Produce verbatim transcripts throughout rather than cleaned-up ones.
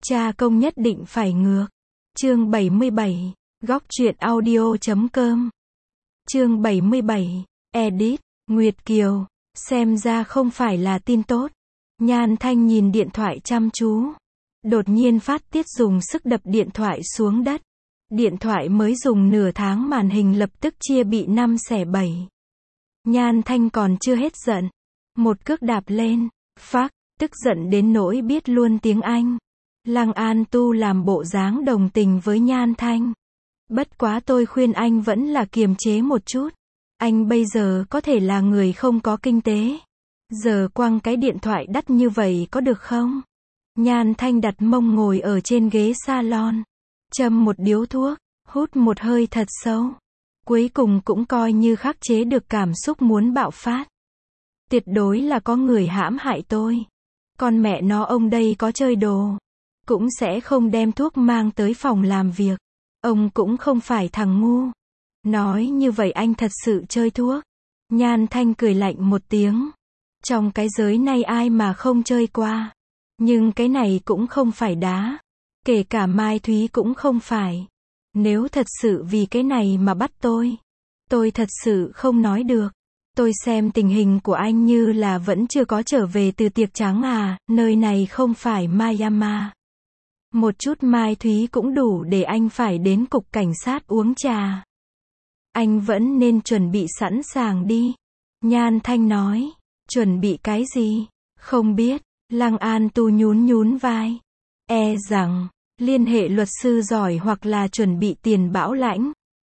Cha công nhất định phải ngược. Chương bảy mươi bảy, góc truyện audio chấm com. Chương bảy mươi bảy, edit, Nguyệt Kiều, xem ra không phải là tin tốt. Nhan Thanh nhìn điện thoại chăm chú. Đột nhiên phát tiết dùng sức đập điện thoại xuống đất. Điện thoại mới dùng nửa tháng màn hình lập tức chia bị năm xẻ bảy. Nhan Thanh còn chưa hết giận. Một cước đạp lên. Phác, tức giận đến nỗi biết luôn tiếng Anh. Lăng An Tu làm bộ dáng đồng tình với Nhan Thanh. Bất quá tôi khuyên anh vẫn là kiềm chế một chút. Anh bây giờ có thể là người không có kinh tế. Giờ quăng cái điện thoại đắt như vậy có được không? Nhan Thanh đặt mông ngồi ở trên ghế salon. Châm một điếu thuốc, hút một hơi thật sâu. Cuối cùng cũng coi như khắc chế được cảm xúc muốn bạo phát. Tuyệt đối là có người hãm hại tôi. Con mẹ nó ông đây có chơi đồ. Cũng sẽ không đem thuốc mang tới phòng làm việc. Ông cũng không phải thằng ngu. Nói như vậy anh thật sự chơi thuốc. Nhan Thanh cười lạnh một tiếng. Trong cái giới này ai mà không chơi qua. Nhưng cái này cũng không phải đá. Kể cả Mai Thúy cũng không phải. Nếu thật sự vì cái này mà bắt tôi. Tôi thật sự không nói được. Tôi xem tình hình của anh như là vẫn chưa có trở về từ tiệc trắng à, nơi này không phải Myanmar. Một chút Mai Thúy cũng đủ để anh phải đến cục cảnh sát uống trà. Anh vẫn nên chuẩn bị sẵn sàng đi. Nhan Thanh nói. Chuẩn bị cái gì? Không biết. Lăng An Tu nhún nhún vai. E rằng, liên hệ luật sư giỏi hoặc là chuẩn bị tiền bảo lãnh.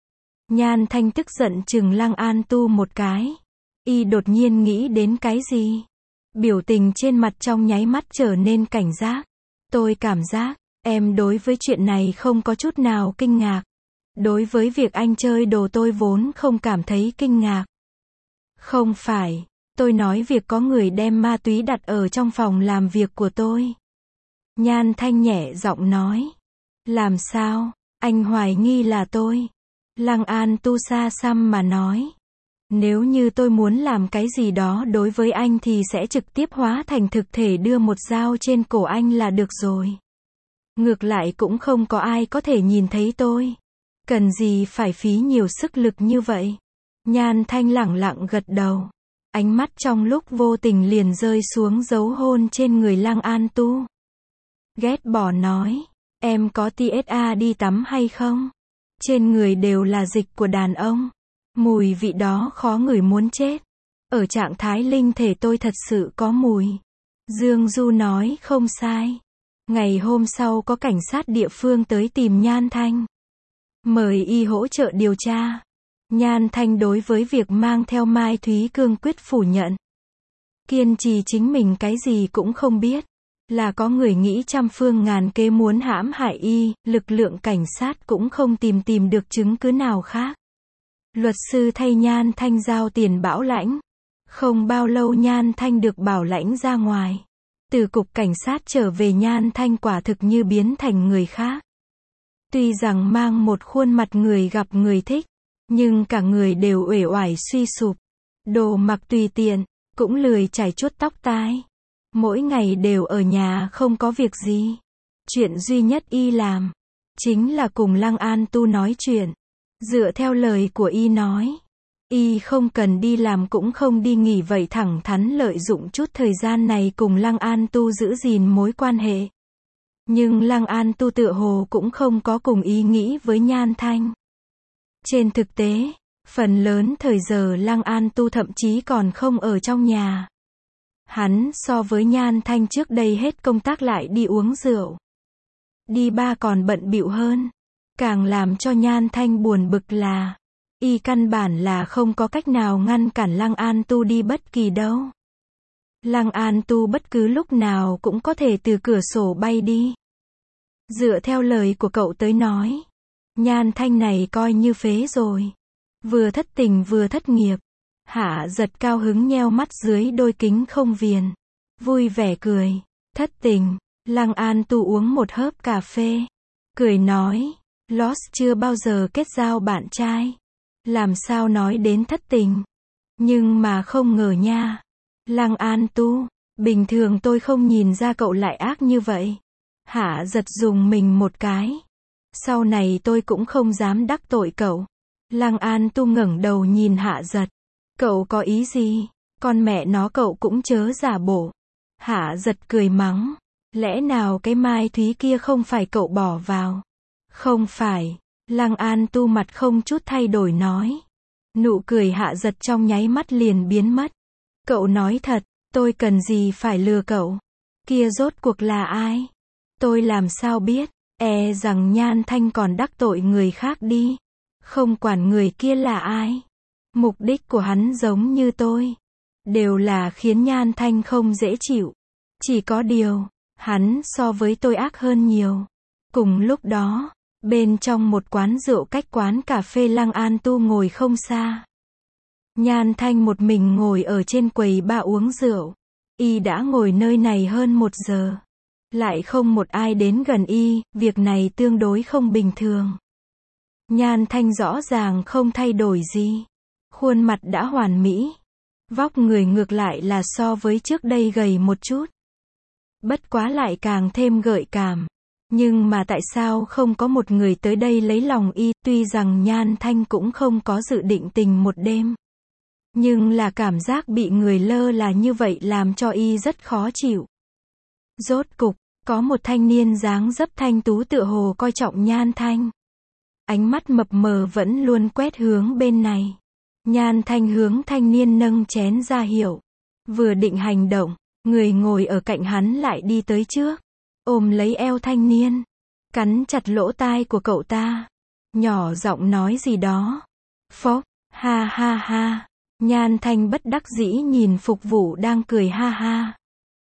Nhan Thanh tức giận chừng Lăng An Tu một cái. Y đột nhiên nghĩ đến cái gì? Biểu tình trên mặt trong nháy mắt trở nên cảnh giác. Tôi cảm giác, em đối với chuyện này không có chút nào kinh ngạc. Đối với việc anh chơi đồ tôi vốn không cảm thấy kinh ngạc. Không phải, tôi nói việc có người đem ma túy đặt ở trong phòng làm việc của tôi. Nhan Thanh nhẹ giọng nói. Làm sao, anh hoài nghi là tôi. Lăng An Tu xa xăm mà nói. Nếu như tôi muốn làm cái gì đó đối với anh thì sẽ trực tiếp hóa thành thực thể đưa một dao trên cổ anh là được rồi. Ngược lại cũng không có ai có thể nhìn thấy tôi. Cần gì phải phí nhiều sức lực như vậy? Nhan Thanh lẳng lặng gật đầu. Ánh mắt trong lúc vô tình liền rơi xuống dấu hôn trên người Lăng An Tu. Ghét bỏ nói. Em có tê ét a đi tắm hay không? Trên người đều là dịch của đàn ông. Mùi vị đó khó ngửi muốn chết. Ở trạng thái linh thể tôi thật sự có mùi. Dương Du nói không sai. Ngày hôm sau có cảnh sát địa phương tới tìm Nhan Thanh. Mời y hỗ trợ điều tra. Nhan Thanh đối với việc mang theo Mai Thúy cương quyết phủ nhận. Kiên trì chính mình cái gì cũng không biết. Là có người nghĩ trăm phương ngàn kế muốn hãm hại y, lực lượng cảnh sát cũng không tìm tìm được chứng cứ nào khác. Luật sư thay Nhan Thanh giao tiền bảo lãnh. Không bao lâu Nhan Thanh được bảo lãnh ra ngoài. Từ cục cảnh sát trở về Nhan Thanh quả thực như biến thành người khác. Tuy rằng mang một khuôn mặt người gặp người thích, nhưng cả người đều uể oải suy sụp. Đồ mặc tùy tiện, cũng lười chải chuốt tóc tai. Mỗi ngày đều ở nhà không có việc gì. Chuyện duy nhất y làm, chính là cùng Lăng An Tu nói chuyện. Dựa theo lời của y nói, y không cần đi làm cũng không đi nghỉ vậy thẳng thắn lợi dụng chút thời gian này cùng Lăng An Tu giữ gìn mối quan hệ. Nhưng Lăng An Tu tựa hồ cũng không có cùng ý nghĩ với Nhan Thanh. Trên thực tế, phần lớn thời giờ Lăng An Tu thậm chí còn không ở trong nhà. Hắn so với Nhan Thanh trước đây hết công tác lại đi uống rượu. Đi ba còn bận bịu hơn. Càng làm cho Nhan Thanh buồn bực là, y căn bản là không có cách nào ngăn cản Lăng An Tu đi bất kỳ đâu. Lăng An Tu bất cứ lúc nào cũng có thể từ cửa sổ bay đi. Dựa theo lời của cậu tới nói, Nhan Thanh này coi như phế rồi. Vừa thất tình vừa thất nghiệp. Hạ Giật cao hứng nheo mắt dưới đôi kính không viền. Vui vẻ cười. Thất tình. Lăng An Tu uống một hớp cà phê. Cười nói. Lost chưa bao giờ kết giao bạn trai. Làm sao nói đến thất tình. Nhưng mà không ngờ nha. Lăng An Tu. Bình thường tôi không nhìn ra cậu lại ác như vậy. Hạ giật dùng mình một cái. Sau này tôi cũng không dám đắc tội cậu. Lăng An Tu ngẩng đầu nhìn Hạ giật. Cậu có ý gì? Con mẹ nó cậu cũng chớ giả bộ. Hạ giật cười mắng. Lẽ nào cái Mai Thúy kia không phải cậu bỏ vào? Không phải. Lăng An Tu mặt không chút thay đổi nói. Nụ cười Hạ giật trong nháy mắt liền biến mất. Cậu nói thật, tôi cần gì phải lừa cậu? Kia rốt cuộc là ai? Tôi làm sao biết? E rằng Nhan Thanh còn đắc tội người khác đi. Không quản người kia là ai. Mục đích của hắn giống như tôi. Đều là khiến Nhan Thanh không dễ chịu. Chỉ có điều, hắn so với tôi ác hơn nhiều. Cùng lúc đó, bên trong một quán rượu cách quán cà phê Lăng An Tu ngồi không xa. Nhan Thanh một mình ngồi ở trên quầy bar uống rượu. Y đã ngồi nơi này hơn một giờ. Lại không một ai đến gần y, việc này tương đối không bình thường. Nhan Thanh rõ ràng không thay đổi gì. Khuôn mặt đã hoàn mỹ. Vóc người ngược lại là so với trước đây gầy một chút. Bất quá lại càng thêm gợi cảm. Nhưng mà tại sao không có một người tới đây lấy lòng y, tuy rằng Nhan Thanh cũng không có dự định tình một đêm. Nhưng là cảm giác bị người lơ là như vậy làm cho y rất khó chịu. Rốt cục, có một thanh niên dáng dấp thanh tú tựa hồ coi trọng Nhan Thanh. Ánh mắt mập mờ vẫn luôn quét hướng bên này. Nhan Thanh hướng thanh niên nâng chén ra hiệu. Vừa định hành động, người ngồi ở cạnh hắn lại đi tới trước. Ôm lấy eo thanh niên. Cắn chặt lỗ tai của cậu ta. Nhỏ giọng nói gì đó. Phốc, ha ha ha. Nhan Thanh bất đắc dĩ nhìn phục vụ đang cười ha ha.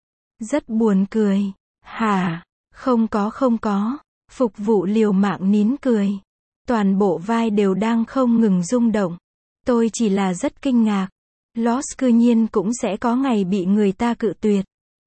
Rất buồn cười. Hả? Không có không có. Phục vụ liều mạng nín cười. Toàn bộ vai đều đang không ngừng rung động. Tôi chỉ là rất kinh ngạc. Lost cư nhiên cũng sẽ có ngày bị người ta cự tuyệt.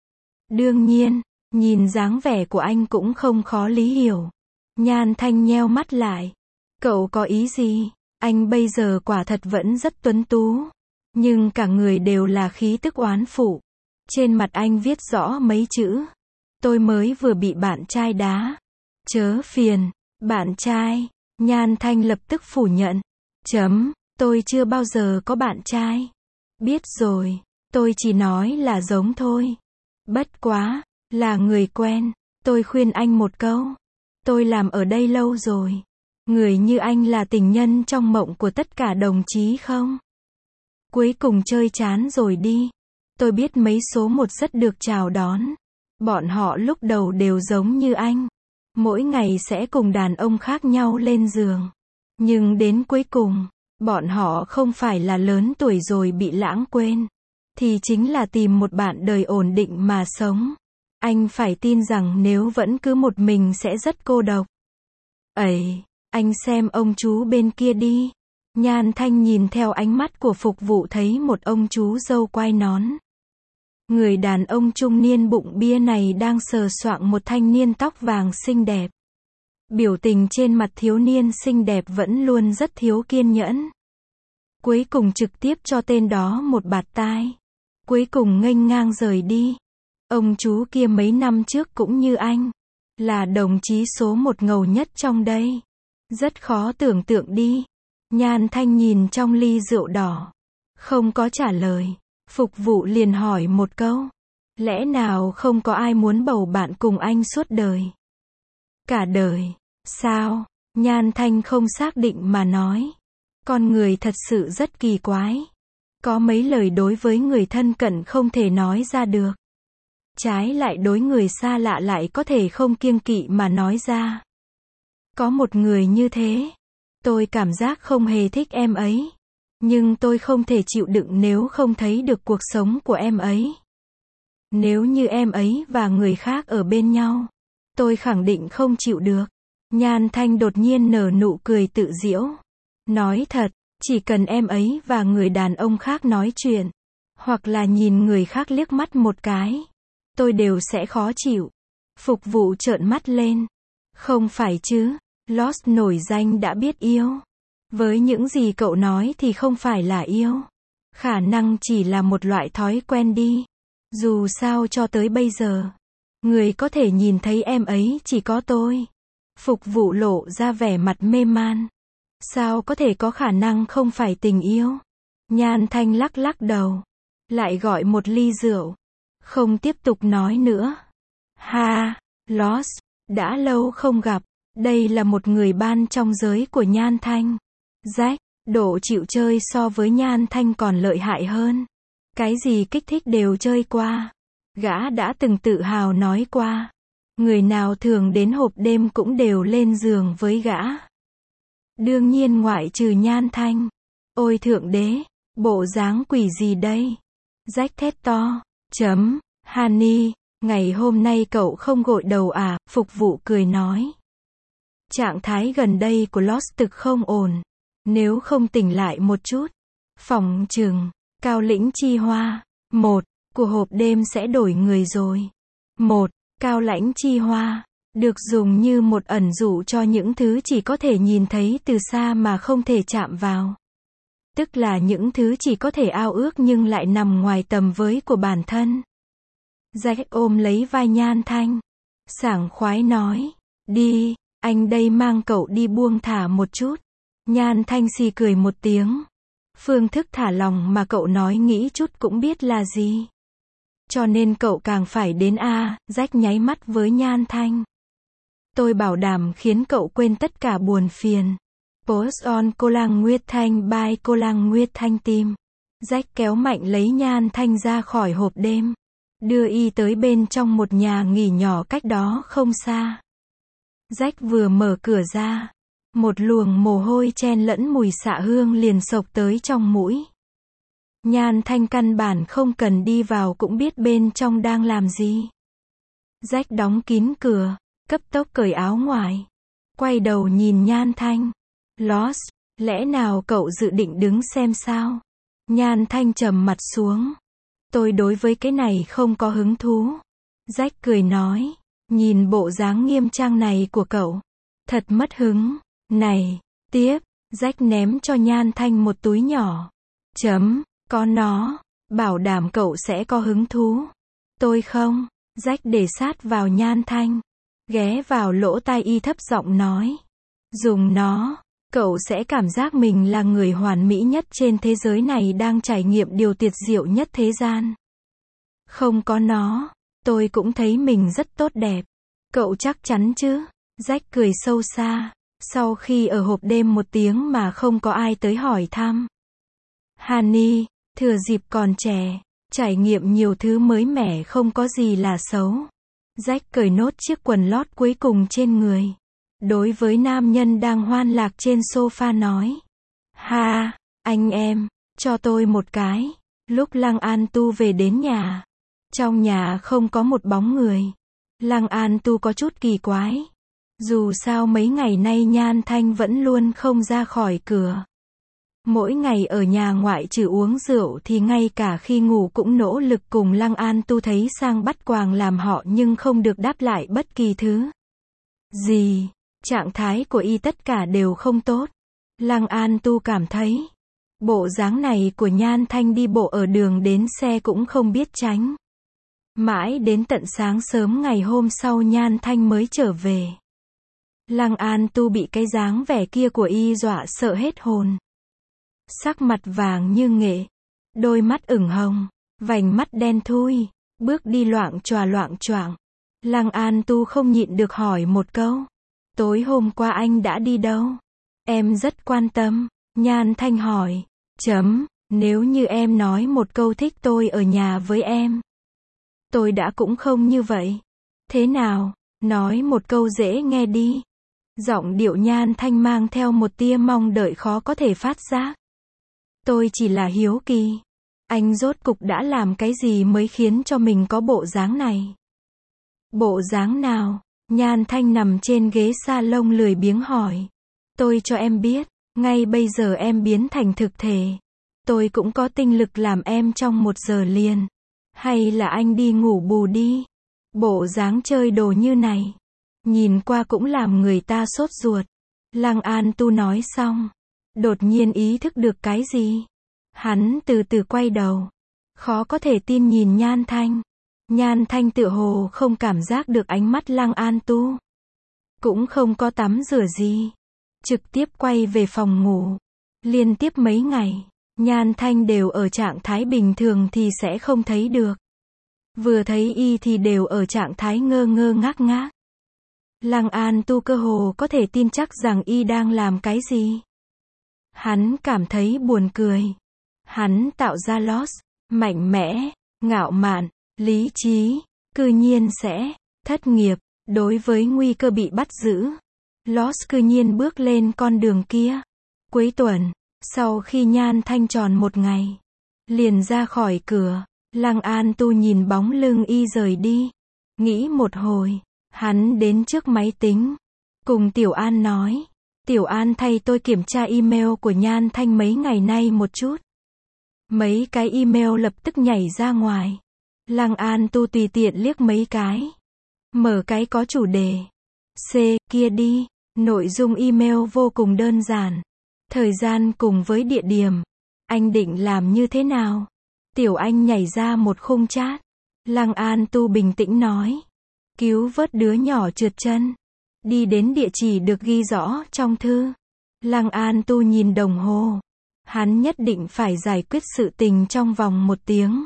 Đương nhiên, nhìn dáng vẻ của anh cũng không khó lý hiểu. Nhan Thanh nheo mắt lại. Cậu có ý gì? Anh bây giờ quả thật vẫn rất tuấn tú. Nhưng cả người đều là khí tức oán phụ. Trên mặt anh viết rõ mấy chữ. Tôi mới vừa bị bạn trai đá. Chớ phiền. Bạn trai. Nhan Thanh lập tức phủ nhận. Chấm. Tôi chưa bao giờ có bạn trai. Biết rồi. Tôi chỉ nói là giống thôi. Bất quá. Là người quen. Tôi khuyên anh một câu. Tôi làm ở đây lâu rồi. Người như anh là tình nhân trong mộng của tất cả đồng chí không? Cuối cùng chơi chán rồi đi. Tôi biết mấy số một rất được chào đón. Bọn họ lúc đầu đều giống như anh. Mỗi ngày sẽ cùng đàn ông khác nhau lên giường. Nhưng đến cuối cùng, bọn họ không phải là lớn tuổi rồi bị lãng quên. Thì chính là tìm một bạn đời ổn định mà sống. Anh phải tin rằng nếu vẫn cứ một mình sẽ rất cô độc. Ấy, anh xem ông chú bên kia đi. Nhan Thanh nhìn theo ánh mắt của phục vụ thấy một ông chú râu quai nón. Người đàn ông trung niên bụng bia này đang sờ soạng một thanh niên tóc vàng xinh đẹp. Biểu tình trên mặt thiếu niên xinh đẹp vẫn luôn rất thiếu kiên nhẫn. Cuối cùng trực tiếp cho tên đó một bạt tai. Cuối cùng nghênh ngang rời đi. Ông chú kia mấy năm trước cũng như anh. Là đồng chí số một ngầu nhất trong đây. Rất khó tưởng tượng đi. Nhan Thanh nhìn trong ly rượu đỏ. Không có trả lời. Phục vụ liền hỏi một câu. Lẽ nào không có ai muốn bầu bạn cùng anh suốt đời? Cả đời. Sao? Nhan Thanh không xác định mà nói. Con người thật sự rất kỳ quái. Có mấy lời đối với người thân cận không thể nói ra được. Trái lại đối người xa lạ lại có thể không kiêng kỵ mà nói ra. Có một người như thế. Tôi cảm giác không hề thích em ấy. Nhưng tôi không thể chịu đựng nếu không thấy được cuộc sống của em ấy. Nếu như em ấy và người khác ở bên nhau, tôi khẳng định không chịu được. Nhan Thanh đột nhiên nở nụ cười tự giễu. Nói thật, chỉ cần em ấy và người đàn ông khác nói chuyện, hoặc là nhìn người khác liếc mắt một cái, tôi đều sẽ khó chịu. Phục vụ trợn mắt lên. Không phải chứ, Lost nổi danh đã biết yêu. Với những gì cậu nói thì không phải là yêu. Khả năng chỉ là một loại thói quen đi. Dù sao cho tới bây giờ, Người có thể nhìn thấy em ấy chỉ có tôi. Phục vụ lộ ra vẻ mặt mê man. Sao có thể có khả năng không phải tình yêu? Nhan Thanh lắc lắc đầu. Lại gọi một ly rượu. Không tiếp tục nói nữa. Ha, Lost, đã lâu không gặp. Đây là một người ban trong giới của Nhan Thanh. Jack, độ chịu chơi so với Nhan Thanh còn lợi hại hơn. Cái gì kích thích đều chơi qua. Gã đã từng tự hào nói qua. Người nào thường đến hộp đêm cũng đều lên giường với gã. Đương nhiên ngoại trừ Nhan Thanh. Ôi thượng đế, bộ dáng quỷ gì đây? Jack thét to. Chấm, Honey, ngày hôm nay cậu không gội đầu à? Phục vụ cười nói. Trạng thái gần đây của Lost thực không ổn. Nếu không tỉnh lại một chút. Phòng trừng, Cao Lĩnh Chi Hoa. Một, của hộp đêm sẽ đổi người rồi. Một, Cao Lãnh Chi Hoa. Được dùng như một ẩn dụ cho những thứ chỉ có thể nhìn thấy từ xa mà không thể chạm vào. Tức là những thứ chỉ có thể ao ước nhưng lại nằm ngoài tầm với của bản thân. Jack ôm lấy vai Nhan Thanh. Sảng khoái nói. Đi, anh đây mang cậu đi buông thả một chút. Nhan Thanh xì cười một tiếng. Phương thức thả lòng mà cậu nói nghĩ chút cũng biết là gì. Cho nên cậu càng phải đến a. À, Jack nháy mắt với Nhan Thanh. Tôi bảo đảm khiến cậu quên tất cả buồn phiền. Post on Cô Lang Nguyệt Thanh by Cô Lang Nguyệt Thanh Team. Jack kéo mạnh lấy Nhan Thanh ra khỏi hộp đêm. Đưa y tới bên trong một nhà nghỉ nhỏ cách đó không xa. Jack vừa mở cửa ra. Một luồng mồ hôi chen lẫn mùi xạ hương liền xộc tới trong mũi. Nhan Thanh căn bản không cần đi vào cũng biết bên trong đang làm gì. Jack đóng kín cửa, cấp tốc cởi áo ngoài. Quay đầu nhìn Nhan Thanh. Lost, lẽ nào cậu dự định đứng xem sao? Nhan Thanh trầm mặt xuống. Tôi đối với cái này không có hứng thú. Jack cười nói. Nhìn bộ dáng nghiêm trang này của cậu. Thật mất hứng. Này, tiếp. Jack ném cho Nhan Thanh một túi nhỏ. Chấm, có nó. Bảo đảm cậu sẽ có hứng thú. Tôi không. Jack để sát vào Nhan Thanh. Ghé vào lỗ tai y thấp giọng nói. Dùng nó. Cậu sẽ cảm giác mình là người hoàn mỹ nhất trên thế giới này đang trải nghiệm điều tuyệt diệu nhất thế gian. Không có nó. Tôi cũng thấy mình rất tốt đẹp. Cậu chắc chắn chứ? Jack cười sâu xa. Sau khi ở hộp đêm một tiếng mà không có ai tới hỏi thăm. Honey, thừa dịp còn trẻ, trải nghiệm nhiều thứ mới mẻ không có gì là xấu. Jack cởi nốt chiếc quần lót cuối cùng trên người. Đối với nam nhân đang hoan lạc trên sofa nói. Ha, anh em, cho tôi một cái. Lúc Lăng An Tu về đến nhà. Trong nhà không có một bóng người. Lăng An Tu có chút kỳ quái. Dù sao mấy ngày nay Nhan Thanh vẫn luôn không ra khỏi cửa. Mỗi ngày ở nhà ngoại trừ uống rượu thì ngay cả khi ngủ cũng nỗ lực cùng Lăng An Tu thấy sang bắt quàng làm họ nhưng không được đáp lại bất kỳ thứ gì. Trạng thái của y tất cả đều không tốt. Lăng An Tu cảm thấy bộ dáng này của Nhan Thanh đi bộ ở đường đến xe cũng không biết tránh. Mãi đến tận sáng sớm ngày hôm sau Nhan Thanh mới trở về. Lăng An Tu bị cái dáng vẻ kia của y dọa sợ hết hồn. Sắc mặt vàng như nghệ, đôi mắt ửng hồng, vành mắt đen thui, bước đi loạng choạng loạng choạng. Lăng An Tu không nhịn được hỏi một câu. Tối hôm qua anh đã đi đâu? Em rất quan tâm. Nhan Thanh hỏi. Chấm, nếu như em nói một câu thích tôi ở nhà với em. Tôi đã cũng không như vậy. Thế nào? Nói một câu dễ nghe đi. Giọng điệu Nhan Thanh mang theo một tia mong đợi khó có thể phát giác. Tôi chỉ là hiếu kỳ. Anh rốt cục đã làm cái gì mới khiến cho mình có bộ dáng này? Bộ dáng nào? Nhan Thanh nằm trên ghế salon lười biếng hỏi. Tôi cho em biết, ngay bây giờ em biến thành thực thể. Tôi cũng có tinh lực làm em trong một giờ liền. Hay là anh đi ngủ bù đi. Bộ dáng chơi đồ như này. Nhìn qua cũng làm người ta sốt ruột. Lăng An Tu nói xong. Đột nhiên ý thức được cái gì. Hắn từ từ quay đầu. Khó có thể tin nhìn Nhan Thanh. Nhan Thanh tựa hồ không cảm giác được ánh mắt Lăng An Tu. Cũng không có tắm rửa gì. Trực tiếp quay về phòng ngủ. Liên tiếp mấy ngày, Nhan Thanh đều ở trạng thái bình thường thì sẽ không thấy được. Vừa thấy y thì đều ở trạng thái ngơ ngơ ngác ngác. Lăng An Tu cơ hồ có thể tin chắc rằng y đang làm cái gì. Hắn cảm thấy buồn cười. Hắn tạo ra loss, mạnh mẽ, ngạo mạn, lý trí, cư nhiên sẽ thất nghiệp. Đối với nguy cơ bị bắt giữ, Lost cư nhiên bước lên con đường kia. Cuối tuần, sau khi Nhan Thanh tròn một ngày, liền ra khỏi cửa, Lăng An Tu nhìn bóng lưng y rời đi. Nghĩ một hồi, hắn đến trước máy tính, cùng Tiểu An nói, Tiểu An thay tôi kiểm tra email của Nhan Thanh mấy ngày nay một chút. Mấy cái email lập tức nhảy ra ngoài. Lăng An Tu tùy tiện liếc mấy cái. Mở cái có chủ đề. C, kia đi. Nội dung email vô cùng đơn giản. Thời gian cùng với địa điểm. Anh định làm như thế nào? Tiểu Anh nhảy ra một khung chat. Lăng An Tu bình tĩnh nói. Cứu vớt đứa nhỏ trượt chân. Đi đến địa chỉ được ghi rõ trong thư. Lăng An Tu nhìn đồng hồ. Hắn nhất định phải giải quyết sự tình trong vòng một tiếng.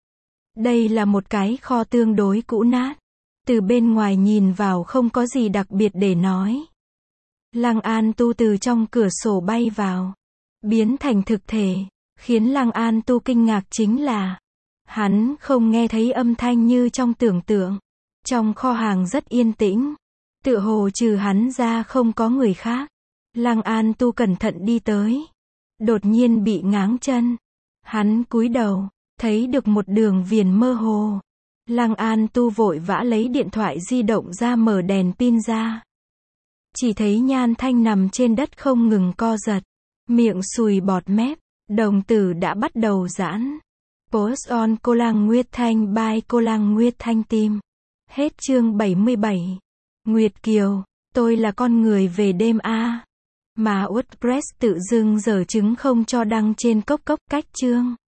Đây là một cái kho tương đối cũ nát. Từ bên ngoài nhìn vào không có gì đặc biệt để nói. Lăng An Tu từ trong cửa sổ bay vào. Biến thành thực thể. Khiến Lăng An Tu kinh ngạc chính là hắn không nghe thấy âm thanh như trong tưởng tượng. Trong kho hàng rất yên tĩnh. Tựa hồ trừ hắn ra không có người khác. Lăng An Tu cẩn thận đi tới. Đột nhiên bị ngáng chân. Hắn cúi đầu. Thấy được một đường viền mơ hồ. Lăng An Tu vội vã lấy điện thoại di động ra mở đèn pin ra. Chỉ thấy Nhan Thanh nằm trên đất không ngừng co giật. Miệng sùi bọt mép. Đồng tử đã bắt đầu giãn. Post on Cô Lang Nguyệt Thanh by Cô Lang Nguyệt Thanh Team. Hết chương bảy mươi bảy. Nguyệt Kiều, tôi là con người về đêm a. Mà WordPress tự dưng dở trứng không cho đăng trên cốc cốc cách chương.